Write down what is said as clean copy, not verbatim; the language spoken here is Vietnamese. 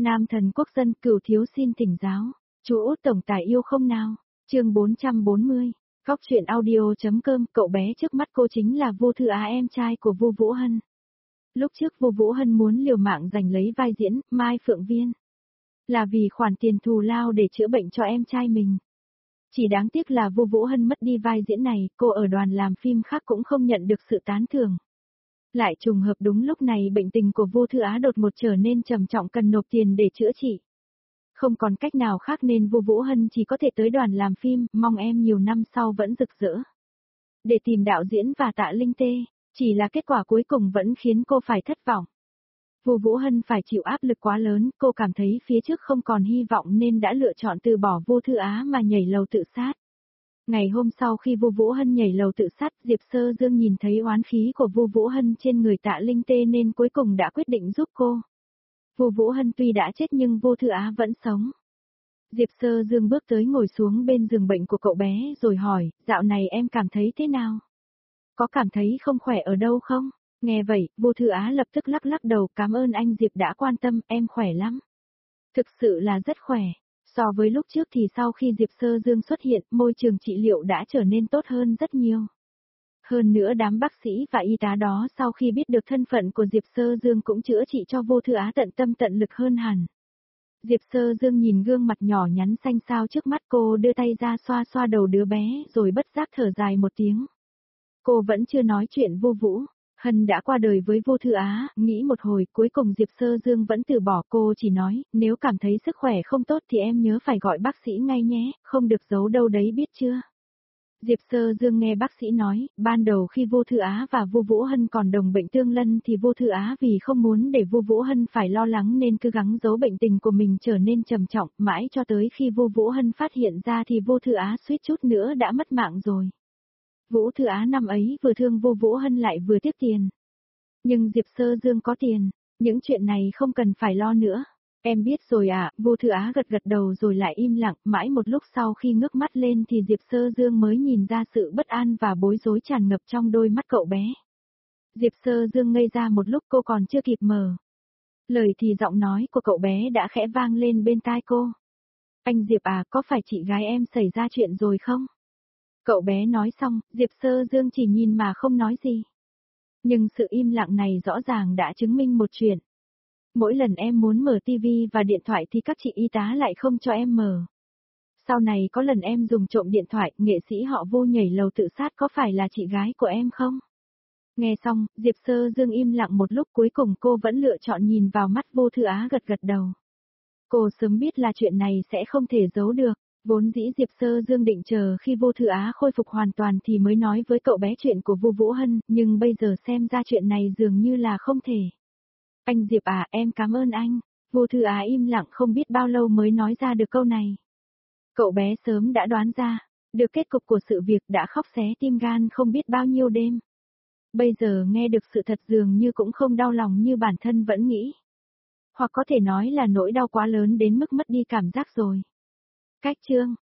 Nam thần quốc dân Cửu thiếu xin thỉnh giáo. Chú Út tổng tài yêu không nào? Chương 440. Góc truyện audio.com. Cậu bé trước mắt cô chính là Vu Thư Á, em trai của Vu Vũ Hân. Lúc trước Vu Vũ Hân muốn liều mạng giành lấy vai diễn Mai Phượng Viên, là vì khoản tiền thù lao để chữa bệnh cho em trai mình. Chỉ đáng tiếc là Vu Vũ Hân mất đi vai diễn này, cô ở đoàn làm phim khác cũng không nhận được sự tán thưởng. Lại trùng hợp đúng lúc này bệnh tình của Vu Thư Á đột ngột trở nên trầm trọng, cần nộp tiền để chữa trị. Không còn cách nào khác nên Vu Vũ Hân chỉ có thể tới đoàn làm phim, mong em nhiều năm sau vẫn rực rỡ. Để tìm đạo diễn và Tạ Linh Tê, chỉ là kết quả cuối cùng vẫn khiến cô phải thất vọng. Vu Vũ Hân phải chịu áp lực quá lớn, cô cảm thấy phía trước không còn hy vọng nên đã lựa chọn từ bỏ Vu Thư Á mà nhảy lầu tự sát. Ngày hôm sau khi Vu Vũ Hân nhảy lầu tự sát, Diệp Sơ Dương nhìn thấy oán khí của Vu Vũ Hân trên người Tạ Linh Tê nên cuối cùng đã quyết định giúp cô. Vu Vũ Hân tuy đã chết nhưng Vu Thư Á vẫn sống. Diệp Sơ Dương bước tới ngồi xuống bên giường bệnh của cậu bé rồi hỏi, dạo này em cảm thấy thế nào? Có cảm thấy không khỏe ở đâu không? Nghe vậy, Vu Thư Á lập tức lắc lắc đầu, cảm ơn anh Diệp đã quan tâm, em khỏe lắm. Thực sự là rất khỏe. So với lúc trước thì sau khi Diệp Sơ Dương xuất hiện, môi trường trị liệu đã trở nên tốt hơn rất nhiều. Hơn nữa đám bác sĩ và y tá đó sau khi biết được thân phận của Diệp Sơ Dương cũng chữa trị cho Vu Thư Á tận tâm tận lực hơn hẳn. Diệp Sơ Dương nhìn gương mặt nhỏ nhắn xanh xao trước mắt cô, đưa tay ra xoa xoa đầu đứa bé rồi bất giác thở dài một tiếng. Cô vẫn chưa nói chuyện Vu Vũ Hân đã qua đời với Vu Thư Á, nghĩ một hồi cuối cùng Diệp Sơ Dương vẫn từ bỏ, cô chỉ nói, nếu cảm thấy sức khỏe không tốt thì em nhớ phải gọi bác sĩ ngay nhé, không được giấu đâu đấy biết chưa. Diệp Sơ Dương nghe bác sĩ nói, ban đầu khi Vu Thư Á và Vu Vũ Hân còn đồng bệnh tương lân thì Vu Thư Á vì không muốn để Vu Vũ Hân phải lo lắng nên cứ gắng giấu bệnh tình của mình trở nên trầm trọng, mãi cho tới khi Vu Vũ Hân phát hiện ra thì Vu Thư Á suýt chút nữa đã mất mạng rồi. Vu Thư Á năm ấy vừa thương Vu Vũ Hân lại vừa tiếc tiền. Nhưng Diệp Sơ Dương có tiền, những chuyện này không cần phải lo nữa. Em biết rồi ạ, Vu Thư Á gật gật đầu rồi lại im lặng, mãi một lúc sau khi ngước mắt lên thì Diệp Sơ Dương mới nhìn ra sự bất an và bối rối tràn ngập trong đôi mắt cậu bé. Diệp Sơ Dương ngây ra một lúc, cô còn chưa kịp mở lời thì giọng nói của cậu bé đã khẽ vang lên bên tai cô. Anh Diệp à, có phải chị gái em xảy ra chuyện rồi không? Cậu bé nói xong, Diệp Sơ Dương chỉ nhìn mà không nói gì. Nhưng sự im lặng này rõ ràng đã chứng minh một chuyện. Mỗi lần em muốn mở tivi và điện thoại thì các chị y tá lại không cho em mở. Sau này có lần em dùng trộm điện thoại, nghệ sĩ họ Vu nhảy lầu tự sát, có phải là chị gái của em không? Nghe xong, Diệp Sơ Dương im lặng một lúc, cuối cùng cô vẫn lựa chọn nhìn vào mắt Vu Thư Á, gật gật đầu. Cô sớm biết là chuyện này sẽ không thể giấu được. Vốn dĩ Diệp Sơ Dương định chờ khi Vu Thư Á khôi phục hoàn toàn thì mới nói với cậu bé chuyện của Vu Vũ Hân, nhưng bây giờ xem ra chuyện này dường như là không thể. Anh Diệp à, em cảm ơn anh. Vu Thư Á im lặng không biết bao lâu mới nói ra được câu này. Cậu bé sớm đã đoán ra được kết cục của sự việc, đã khóc xé tim gan không biết bao nhiêu đêm. Bây giờ nghe được sự thật dường như cũng không đau lòng như bản thân vẫn nghĩ. Hoặc có thể nói là nỗi đau quá lớn đến mức mất đi cảm giác rồi. Cách chương